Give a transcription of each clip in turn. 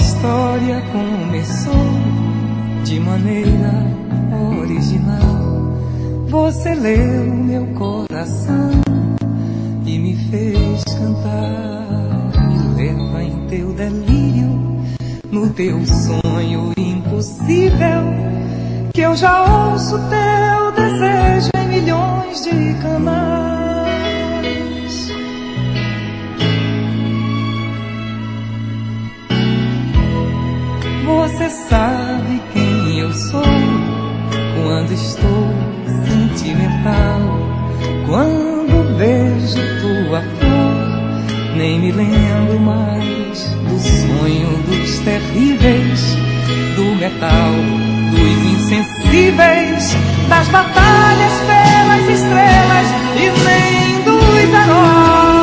história começou de maneira original. Você leu meu coração e me fez cantar. Me leva em teu delírio, no teu sonho impossível, que eu já ouço teu desejo em milhões de canais. Você sabe quem eu sou quando estou sentimental. Quando vejo tua flor, nem me lembro mais do sonho dos terríveis, do metal, dos insensíveis, das batalhas pelas estrelas e nem dos heróis.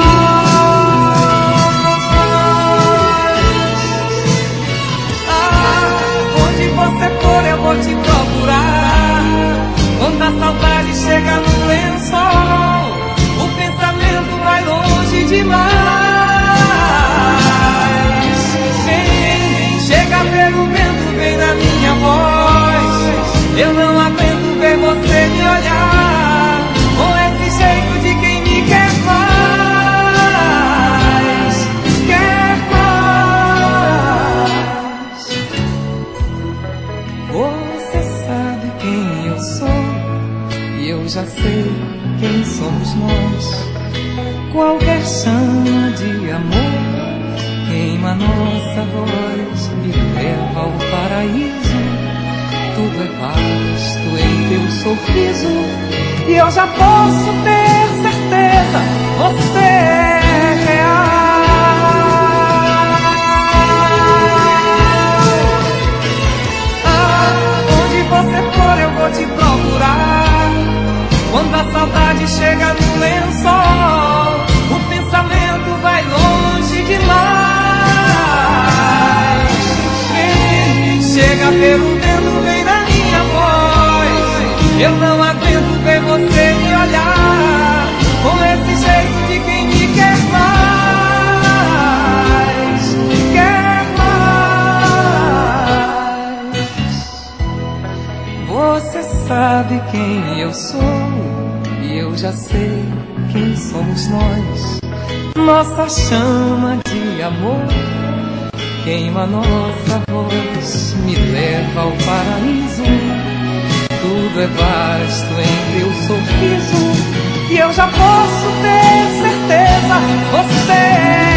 Onde você for eu vou te procurar. Quando a saudade chega no lençol, o pensamento vai longe demais. Chega pelo vento, vem na minha voz. Eu não aguento ver você me olhar com esse jeito de quem me quer mais, quer mais. Você sabe quem eu sou e eu já sei quem somos nós. Qualquer chama de amor queima nossa voz e leva ao paraíso. Tudo é vasto em teu sorriso e eu já posso ter certeza, você é real. Onde você for eu vou te procurar. Quando a saudade chega no lençol, o pensamento vai longe demais. Chega pelo vento, vem na minha voz. Eu não aguento ver você me olhar com esse jeito de quem me quer mais, quer mais. Você sabe quem eu sou e eu já sei quem somos nós. Nossa chama de amor queima nossa voz, me leva ao paraíso. Tudo é vasto em teu sorriso e eu já posso ter certeza, você é